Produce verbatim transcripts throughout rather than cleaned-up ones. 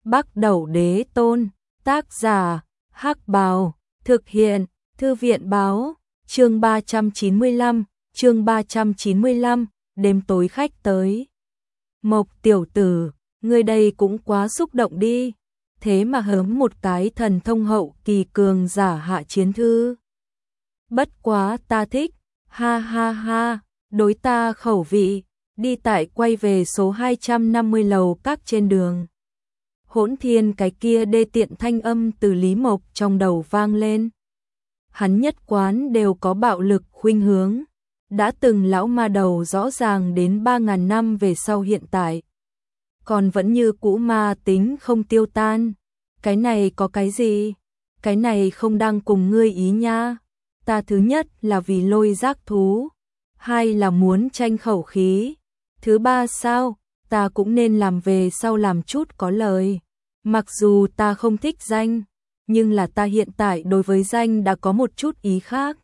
Bắc Đẩu Đế Tôn, tác giả, Hắc Bào, thực hiện, Thư viện báo, chương ba trăm chín mươi lăm, chương ba trăm chín mươi lăm, đêm tối khách tới. Mộc tiểu tử, ngươi đây cũng quá xúc động đi, thế mà hớm một cái thần thông hậu kỳ cường giả hạ chiến thư. Bất quá ta thích, ha ha ha, đối ta khẩu vị, đi tại quay về số hai trăm năm mươi lầu các trên đường. Hỗn thiên cái kia đê tiện thanh âm từ Lý Mộc trong đầu vang lên. Hắn nhất quán đều có bạo lực khuynh hướng, đã từng lão ma đầu rõ ràng đến ba ngàn năm về sau hiện tại. Còn vẫn như cũ ma tính không tiêu tan. Cái này có cái gì? Cái này không đang cùng ngươi ý nha. Ta thứ nhất là vì lôi giác thú, hai là muốn tranh khẩu khí. Thứ ba sao? Ta cũng nên làm về sau làm chút có lời. Mặc dù ta không thích danh, nhưng là ta hiện tại đối với danh đã có một chút ý khác.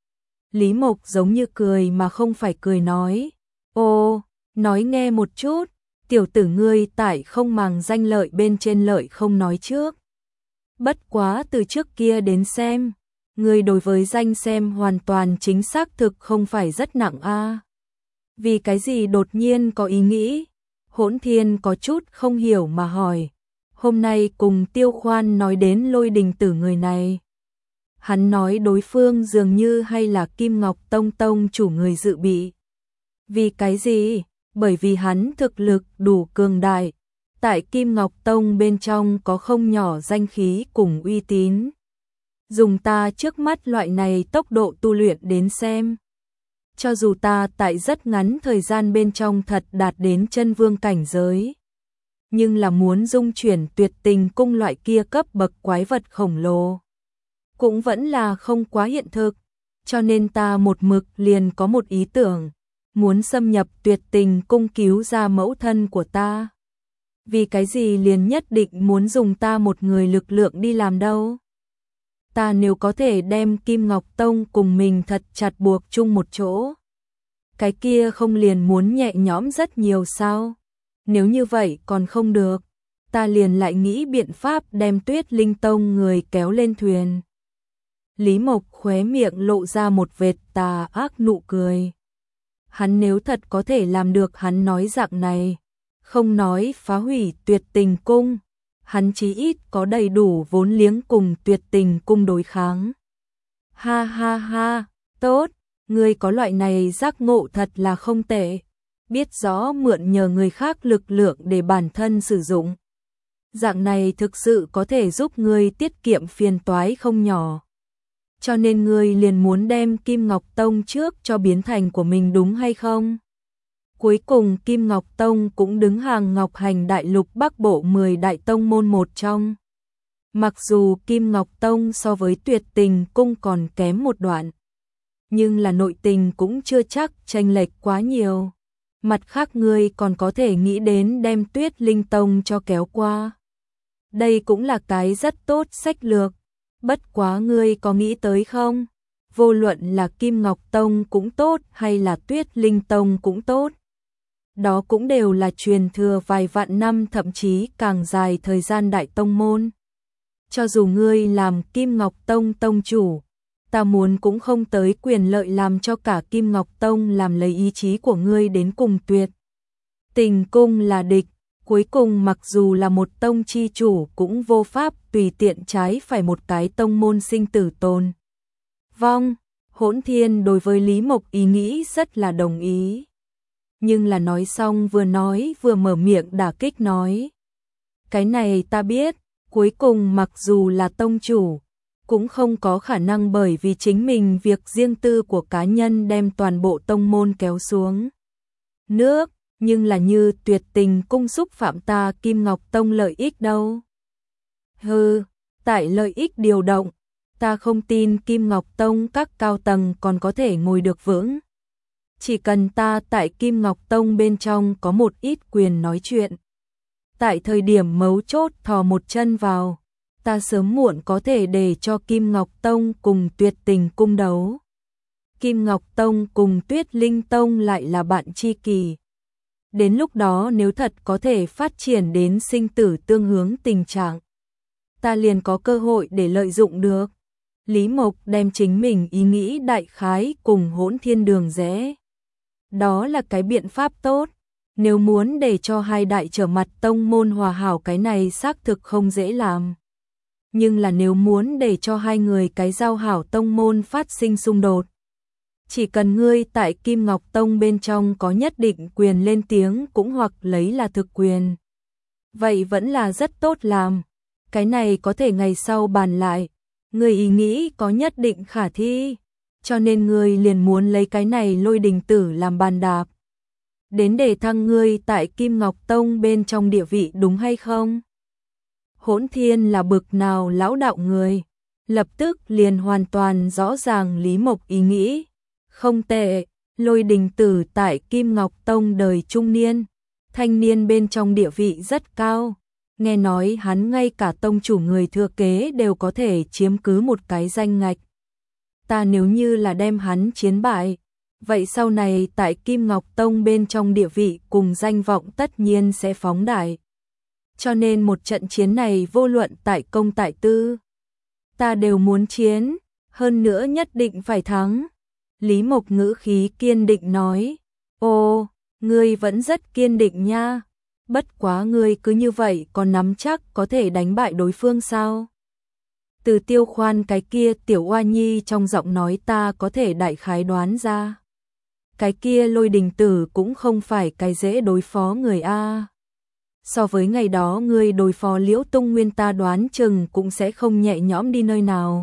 Lý Mộc giống như cười mà không phải cười nói. Ô, nói nghe một chút, tiểu tử ngươi tại không màng danh lợi bên trên lợi không nói trước. Bất quá từ trước kia đến xem, ngươi đối với danh xem hoàn toàn chính xác thực không phải rất nặng a. À. Vì cái gì đột nhiên có ý nghĩ? Hỗn Thiên có chút không hiểu mà hỏi. Hôm nay cùng Tiêu Khoan nói đến Lôi Đình Tử người này. Hắn nói đối phương dường như hay là Kim Ngọc Tông tông chủ người dự bị. Vì cái gì? Bởi vì hắn thực lực đủ cường đại. Tại Kim Ngọc Tông bên trong có không nhỏ danh khí cùng uy tín. Dùng ta trước mắt loại này tốc độ tu luyện đến xem. Cho dù ta tại rất ngắn thời gian bên trong thật đạt đến chân vương cảnh giới. Nhưng là muốn dung chuyển tuyệt tình cung loại kia cấp bậc quái vật khổng lồ. Cũng vẫn là không quá hiện thực. Cho nên ta một mực liền có một ý tưởng. Muốn xâm nhập tuyệt tình cung cứu ra mẫu thân của ta. Vì cái gì liền nhất định muốn dùng ta một người lực lượng đi làm đâu. Ta nếu có thể đem Kim Ngọc Tông cùng mình thật chặt buộc chung một chỗ. Cái kia không liền muốn nhẹ nhõm rất nhiều sao? Nếu như vậy còn không được, ta liền lại nghĩ biện pháp đem Tuyết Linh Tông người kéo lên thuyền. Lý Mộc khóe miệng lộ ra một vệt tà ác nụ cười. Hắn nếu thật có thể làm được hắn nói dạng này, không nói phá hủy tuyệt tình cung, hắn chí ít có đầy đủ vốn liếng cùng tuyệt tình cung đối kháng. Ha ha ha, tốt, ngươi có loại này giác ngộ thật là không tệ. Biết rõ mượn nhờ người khác lực lượng để bản thân sử dụng. Dạng này thực sự có thể giúp ngươi tiết kiệm phiền toái không nhỏ. Cho nên ngươi liền muốn đem Kim Ngọc Tông trước cho biến thành của mình đúng hay không? Cuối cùng Kim Ngọc Tông cũng đứng hàng Ngọc Hành Đại Lục Bắc Bộ mười đại tông môn một trong. Mặc dù Kim Ngọc Tông so với Tuyệt Tình Cung còn kém một đoạn. Nhưng là nội tình cũng chưa chắc chênh lệch quá nhiều. Mặt khác ngươi còn có thể nghĩ đến đem Tuyết Linh Tông cho kéo qua. Đây cũng là cái rất tốt sách lược. Bất quá ngươi có nghĩ tới không? Vô luận là Kim Ngọc Tông cũng tốt hay là Tuyết Linh Tông cũng tốt. Đó cũng đều là truyền thừa vài vạn năm thậm chí càng dài thời gian đại tông môn. Cho dù ngươi làm Kim Ngọc Tông tông chủ, ta muốn cũng không tới quyền lợi làm cho cả Kim Ngọc Tông làm lấy ý chí của ngươi đến cùng Tuyệt Tình Cung là địch. Cuối cùng mặc dù là một tông chi chủ cũng vô pháp tùy tiện trái phải một cái tông môn sinh tử tồn vong. Hỗn Thiên đối với Lý Mộc ý nghĩ rất là đồng ý. Nhưng là nói xong vừa nói vừa mở miệng đả kích nói. Cái này ta biết, cuối cùng mặc dù là tông chủ, cũng không có khả năng bởi vì chính mình việc riêng tư của cá nhân đem toàn bộ tông môn kéo xuống nước. Nhưng là như Tuyệt Tình Cung xúc phạm ta Kim Ngọc Tông lợi ích đâu. Hừ, tại lợi ích điều động, ta không tin Kim Ngọc Tông các cao tầng còn có thể ngồi được vững. Chỉ cần ta tại Kim Ngọc Tông bên trong có một ít quyền nói chuyện. Tại thời điểm mấu chốt thò một chân vào, ta sớm muộn có thể để cho Kim Ngọc Tông cùng Tuyệt Tình Cung đấu. Kim Ngọc Tông cùng Tuyết Linh Tông lại là bạn tri kỷ. Đến lúc đó nếu thật có thể phát triển đến sinh tử tương hướng tình trạng, ta liền có cơ hội để lợi dụng được. Lý Mộc đem chính mình ý nghĩ đại khái cùng Hỗn Thiên đường rẽ. Đó là cái biện pháp tốt. Nếu muốn để cho hai đại trở mặt tông môn hòa hảo, cái này xác thực không dễ làm. Nhưng là nếu muốn để cho hai người cái giao hảo tông môn phát sinh xung đột, chỉ cần ngươi tại Kim Ngọc Tông bên trong có nhất định quyền lên tiếng cũng hoặc lấy là thực quyền, vậy vẫn là rất tốt làm. Cái này có thể ngày sau bàn lại. Ngươi ý nghĩ có nhất định khả thi, cho nên ngươi liền muốn lấy cái này Lôi Đình Tử làm bàn đạp, đến để thăng ngươi tại Kim Ngọc Tông bên trong địa vị, đúng hay không? Hỗn Thiên là bực nào lão đạo người, lập tức liền hoàn toàn rõ ràng Lý Mộc ý nghĩ. Không tệ, Lôi Đình Tử tại Kim Ngọc Tông đời trung niên, thanh niên bên trong địa vị rất cao. Nghe nói hắn ngay cả tông chủ người thừa kế đều có thể chiếm cứ một cái danh ngạch. Ta nếu như là đem hắn chiến bại, vậy sau này tại Kim Ngọc Tông bên trong địa vị cùng danh vọng tất nhiên sẽ phóng đại. Cho nên một trận chiến này vô luận tại công tại tư, ta đều muốn chiến, hơn nữa nhất định phải thắng. Lý Mộc ngữ khí kiên định nói, ô, ngươi vẫn rất kiên định nha. Bất quá ngươi cứ như vậy còn nắm chắc có thể đánh bại đối phương sao? Từ Tiêu Khoan cái kia tiểu oa nhi trong giọng nói ta có thể đại khái đoán ra. Cái kia Lôi Đình Tử cũng không phải cái dễ đối phó người a. So với ngày đó ngươi đối phó Liễu Tung Nguyên, ta đoán chừng cũng sẽ không nhẹ nhõm đi nơi nào.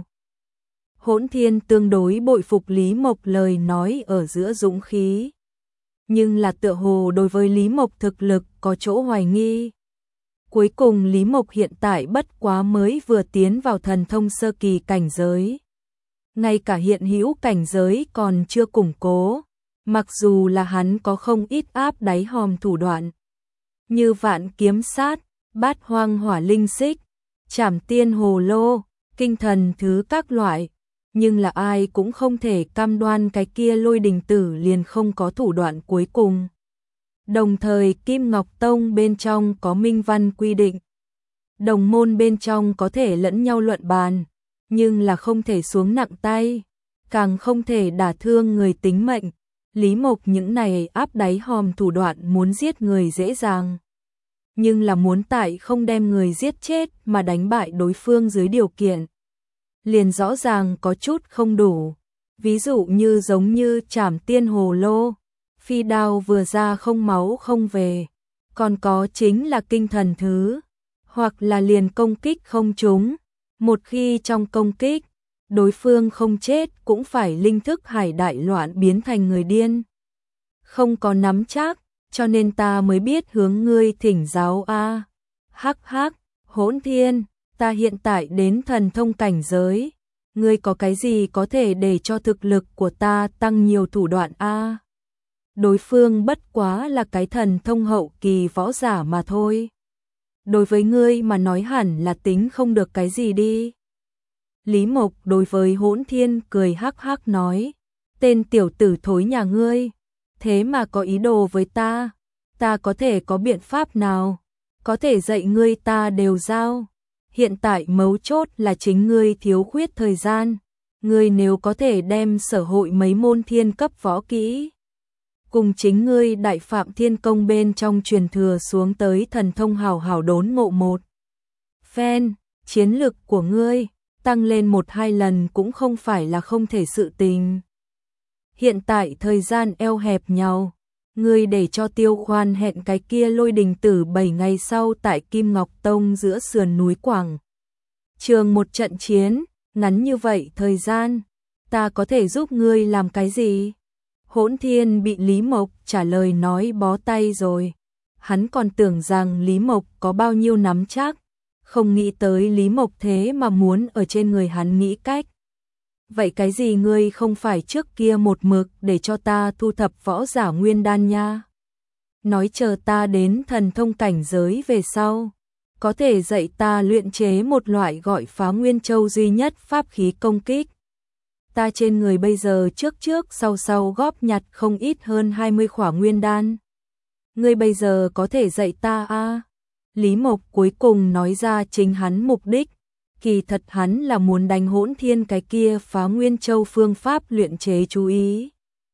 Hỗn Thiên tương đối bội phục Lý Mộc lời nói ở giữa dũng khí, nhưng là tựa hồ đối với Lý Mộc thực lực có chỗ hoài nghi. Cuối cùng Lý Mộc hiện tại bất quá mới vừa tiến vào thần thông sơ kỳ cảnh giới, ngay cả hiện hữu cảnh giới còn chưa củng cố, mặc dù là hắn có không ít áp đáy hòm thủ đoạn, như Vạn Kiếm Sát, Bát Hoang Hỏa Linh Xích, Trảm Tiên Hồ Lô, Kinh Thần Thứ các loại, nhưng là ai cũng không thể cam đoan cái kia Lôi Đình Tử liền không có thủ đoạn cuối cùng. Đồng thời Kim Ngọc Tông bên trong có minh văn quy định, đồng môn bên trong có thể lẫn nhau luận bàn, nhưng là không thể xuống nặng tay, càng không thể đả thương người tính mệnh. Lý Mộc những này áp đáy hòm thủ đoạn muốn giết người dễ dàng, nhưng là muốn tại không đem người giết chết mà đánh bại đối phương dưới điều kiện, liền rõ ràng có chút không đủ. Ví dụ như giống như Trảm Tiên Hồ Lô, phi đao vừa ra không máu không về, còn có chính là Kinh Thần Thứ, hoặc là liền công kích không trúng, một khi trong công kích đối phương không chết cũng phải linh thức hải đại loạn biến thành người điên. Không có nắm chắc, cho nên ta mới biết hướng ngươi thỉnh giáo a. Hắc hắc, Hỗn Thiên, ta hiện tại đến thần thông cảnh giới, ngươi có cái gì có thể để cho thực lực của ta tăng nhiều thủ đoạn a? Đối phương bất quá là cái thần thông hậu kỳ võ giả mà thôi. Đối với ngươi mà nói hẳn là tính không được cái gì đi. Lý Mộc đối với Hỗn Thiên cười hắc hắc nói, tên tiểu tử thối nhà ngươi, thế mà có ý đồ với ta, ta có thể có biện pháp nào, có thể dạy ngươi ta đều giao. Hiện tại mấu chốt là chính ngươi thiếu khuyết thời gian, ngươi nếu có thể đem sở hội mấy môn thiên cấp võ kỹ, cùng chính ngươi Đại Phạm Thiên Công bên trong truyền thừa xuống tới thần thông hảo hảo đốn ngộ một phen, chiến lực của ngươi tăng lên một hai lần cũng không phải là không thể sự tình. Hiện tại thời gian eo hẹp nhau, ngươi để cho Tiêu Khoan hẹn cái kia Lôi Đình Tử bảy ngày sau tại Kim Ngọc Tông giữa sườn núi Quảng Trường một trận chiến, ngắn như vậy thời gian, ta có thể giúp ngươi làm cái gì? Hỗn Thiên bị Lý Mộc trả lời nói bó tay rồi. Hắn còn tưởng rằng Lý Mộc có bao nhiêu nắm chắc, không nghĩ tới Lý Mộc thế mà muốn ở trên người hắn nghĩ cách. Vậy cái gì ngươi không phải trước kia một mực để cho ta thu thập võ giả nguyên đan nha? Nói chờ ta đến thần thông cảnh giới về sau, có thể dạy ta luyện chế một loại gọi Phá Nguyên Châu duy nhất pháp khí công kích. Ta trên người bây giờ trước trước sau sau góp nhặt không ít hơn hai mươi khỏa nguyên đan. ngươi bây giờ có thể dạy ta a? Lý Mộc cuối cùng nói ra chính hắn mục đích, kỳ thật hắn là muốn đánh Hỗn Thiên cái kia phá Nguyên Châu phương pháp luyện chế chú ý.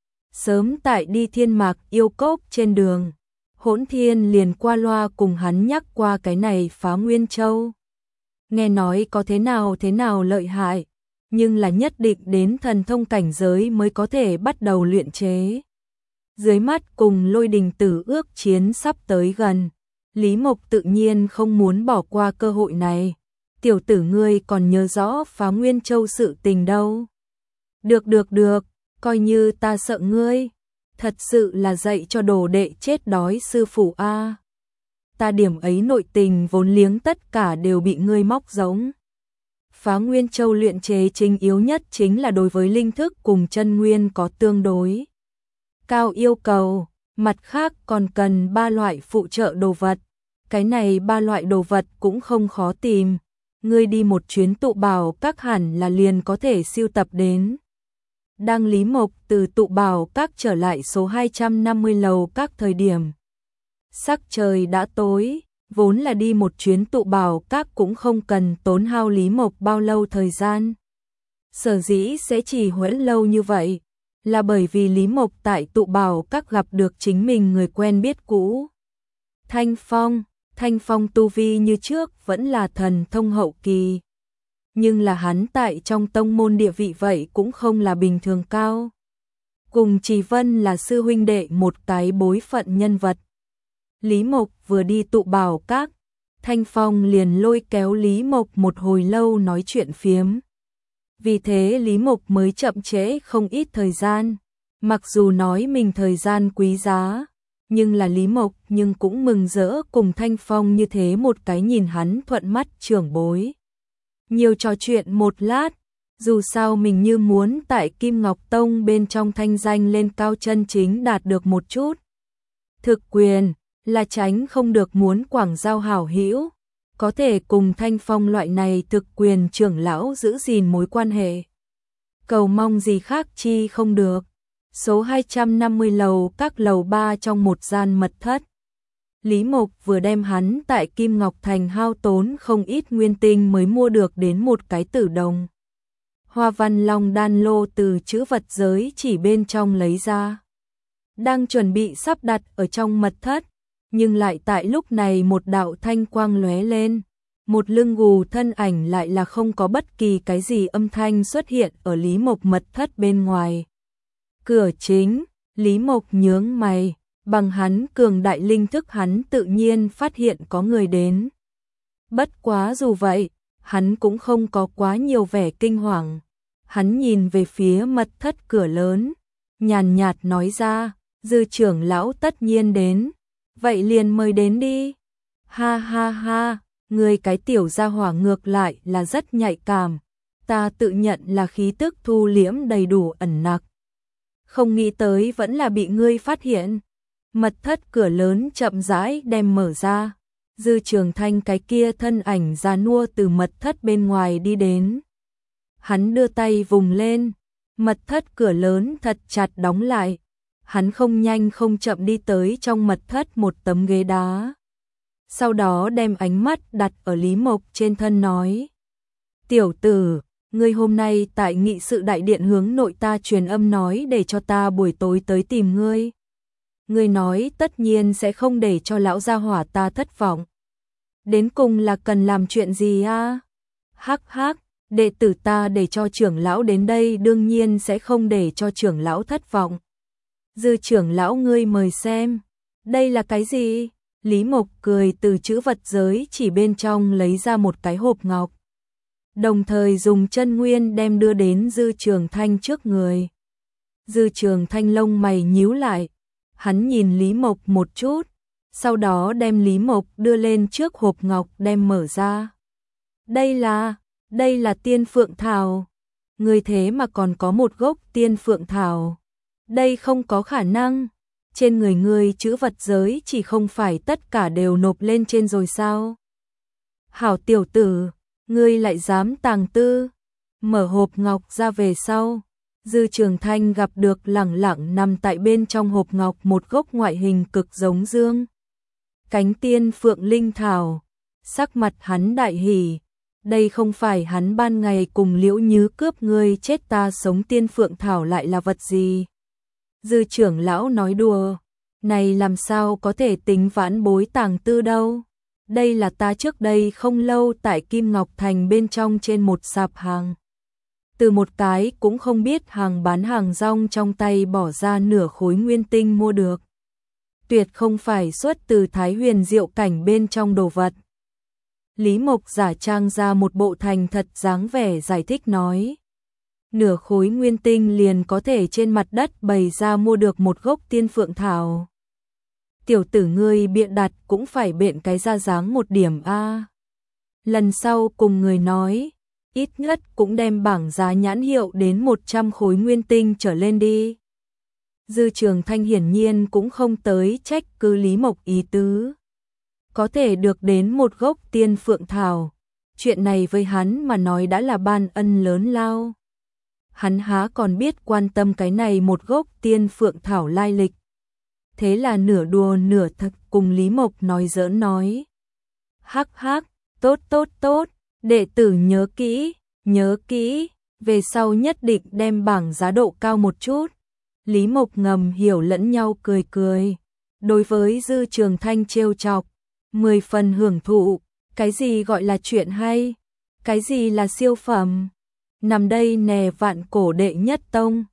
Sớm tại đi Thiên Mạc Yêu Cốc trên đường, Hỗn Thiên liền qua loa cùng hắn nhắc qua cái này phá Nguyên Châu. Nghe nói có thế nào thế nào lợi hại, nhưng là nhất định đến thần thông cảnh giới mới có thể bắt đầu luyện chế. Dưới mắt cùng Lôi Đình Tử ước chiến sắp tới gần, Lý Mộc tự nhiên không muốn bỏ qua cơ hội này. Tiểu tử ngươi còn nhớ rõ phá Nguyên Châu sự tình đâu. Được được được, coi như ta sợ ngươi. Thật sự là dạy cho đồ đệ chết đói sư phụ a. Ta điểm ấy nội tình vốn liếng tất cả đều bị ngươi móc giống. Phá Nguyên Châu luyện chế chính yếu nhất chính là đối với linh thức cùng chân nguyên có tương đối cao yêu cầu, mặt khác còn cần ba loại phụ trợ đồ vật. Cái này ba loại đồ vật cũng không khó tìm, ngươi đi một chuyến tụ bảo các hẳn là liền có thể siêu tập đến. Đang Lý Mộc từ tụ bảo các trở lại số hai trăm năm mươi lầu các thời điểm. Sắc trời đã tối, vốn là đi một chuyến tụ bảo các cũng không cần tốn hao Lý Mộc bao lâu thời gian. Sở dĩ sẽ chỉ hoãn lâu như vậy, là bởi vì Lý Mộc tại tụ bảo các gặp được chính mình người quen biết cũ. Thanh Phong, Thanh Phong tu vi như trước vẫn là thần thông hậu kỳ. Nhưng là hắn tại trong tông môn địa vị vậy cũng không là bình thường cao. Cùng Trì Vân là sư huynh đệ một cái bối phận nhân vật. Lý Mộc vừa đi tụ bảo các, Thanh Phong liền lôi kéo Lý Mộc một hồi lâu nói chuyện phiếm. Vì thế Lý Mộc mới chậm trễ không ít thời gian. Mặc dù nói mình thời gian quý giá, nhưng là Lý Mộc nhưng cũng mừng rỡ cùng Thanh Phong như thế một cái nhìn hắn thuận mắt trưởng bối. Nhiều trò chuyện một lát, dù sao mình như muốn tại Kim Ngọc Tông bên trong thanh danh lên cao chân chính đạt được một chút thực quyền, là tránh không được muốn quảng giao hảo hữu, có thể cùng Thanh Phong loại này thực quyền trưởng lão giữ gìn mối quan hệ. Cầu mong gì khác chi không được. Số hai trăm năm mươi lầu các lầu ba trong một gian mật thất. Lý Mộc vừa đem hắn tại Kim Ngọc Thành hao tốn không ít nguyên tinh mới mua được đến một cái tử đồng. Hoa văn long đan lô từ chữ vật giới chỉ bên trong lấy ra. Đang chuẩn bị sắp đặt ở trong mật thất, nhưng lại tại lúc này một đạo thanh quang lóe lên. Một lưng gù thân ảnh lại là không có bất kỳ cái gì âm thanh xuất hiện ở Lý Mộc mật thất bên ngoài. Cửa chính, Lý Mộc nhướng mày, bằng hắn cường đại linh thức hắn tự nhiên phát hiện có người đến. Bất quá dù vậy, hắn cũng không có quá nhiều vẻ kinh hoàng. Hắn nhìn về phía mật thất cửa lớn, nhàn nhạt nói ra, Dư trưởng lão tất nhiên đến, vậy liền mời đến đi. Ha ha ha, người cái tiểu gia hỏa ngược lại là rất nhạy cảm, ta tự nhận là khí tức thu liễm đầy đủ ẩn nặc. Không nghĩ tới vẫn là bị ngươi phát hiện. Mật thất cửa lớn chậm rãi đem mở ra. Dư Trường Thanh cái kia thân ảnh già nua từ mật thất bên ngoài đi đến. Hắn đưa tay vùng lên, mật thất cửa lớn thật chặt đóng lại. Hắn không nhanh không chậm đi tới trong mật thất một tấm ghế đá. Sau đó đem ánh mắt đặt ở Lý Mộc trên thân nói. Tiểu tử, ngươi hôm nay tại nghị sự đại điện hướng nội ta truyền âm nói để cho ta buổi tối tới tìm ngươi. Ngươi nói tất nhiên sẽ không để cho lão gia hỏa ta thất vọng. Đến cùng là cần làm chuyện gì a? Hắc hắc, đệ tử ta để cho trưởng lão đến đây đương nhiên sẽ không để cho trưởng lão thất vọng. Dư trưởng lão ngươi mời xem. Đây là cái gì? Lý Mộc cười từ chữ vật giới chỉ bên trong lấy ra một cái hộp ngọc. Đồng thời dùng chân nguyên đem đưa đến Dư Trường Thanh trước người. Dư Trường Thanh lông mày nhíu lại. Hắn nhìn Lý Mộc một chút, sau đó đem Lý Mộc đưa lên trước hộp ngọc đem mở ra. Đây là, đây là tiên phượng thảo. Người thế mà còn có một gốc tiên phượng thảo. Đây không có khả năng. Trên người ngươi chữ vật giới chỉ không phải tất cả đều nộp lên trên rồi sao? Hảo tiểu tử, ngươi lại dám tàng tư. Mở hộp ngọc ra về sau. Dư Trường Thanh gặp được lẳng lặng nằm tại bên trong hộp ngọc một gốc ngoại hình cực giống dương cánh tiên phượng linh thảo, sắc mặt hắn đại hỉ, đây không phải hắn ban ngày cùng Liễu Nhứ cướp ngươi chết ta sống tiên phượng thảo lại là vật gì? Dư trưởng lão nói đùa, này làm sao có thể tính vãn bối tàng tư đâu? Đây là ta trước đây không lâu tại Kim Ngọc Thành bên trong trên một sạp hàng. Từ một cái cũng không biết hàng bán hàng rong trong tay bỏ ra nửa khối nguyên tinh mua được. Tuyệt không phải xuất từ Thái Huyền Diệu cảnh bên trong đồ vật. Lý Mộc giả trang ra một bộ thành thật dáng vẻ giải thích nói. Nửa khối nguyên tinh liền có thể trên mặt đất bày ra mua được một gốc tiên phượng thảo. Tiểu tử ngươi biện đặt cũng phải biện cái ra dáng một điểm a. Lần sau cùng người nói, ít nhất cũng đem bảng giá nhãn hiệu đến một trăm khối nguyên tinh trở lên đi. Dư Trường Thanh hiển nhiên cũng không tới trách cứ Lý Mộc ý tứ. Có thể được đến một gốc tiên phượng thảo, chuyện này với hắn mà nói đã là ban ân lớn lao. Hắn há còn biết quan tâm cái này một gốc tiên phượng thảo lai lịch. Thế là nửa đùa nửa thật cùng Lý Mộc nói giỡn nói. Hắc hắc, tốt tốt tốt, đệ tử nhớ kỹ, nhớ kỹ, về sau nhất định đem bảng giá độ cao một chút. Lý Mộc ngầm hiểu lẫn nhau cười cười. Đối với Dư Trường Thanh trêu chọc, mười phần hưởng thụ, cái gì gọi là chuyện hay, cái gì là siêu phẩm. Nằm đây nè vạn cổ đệ nhất tông,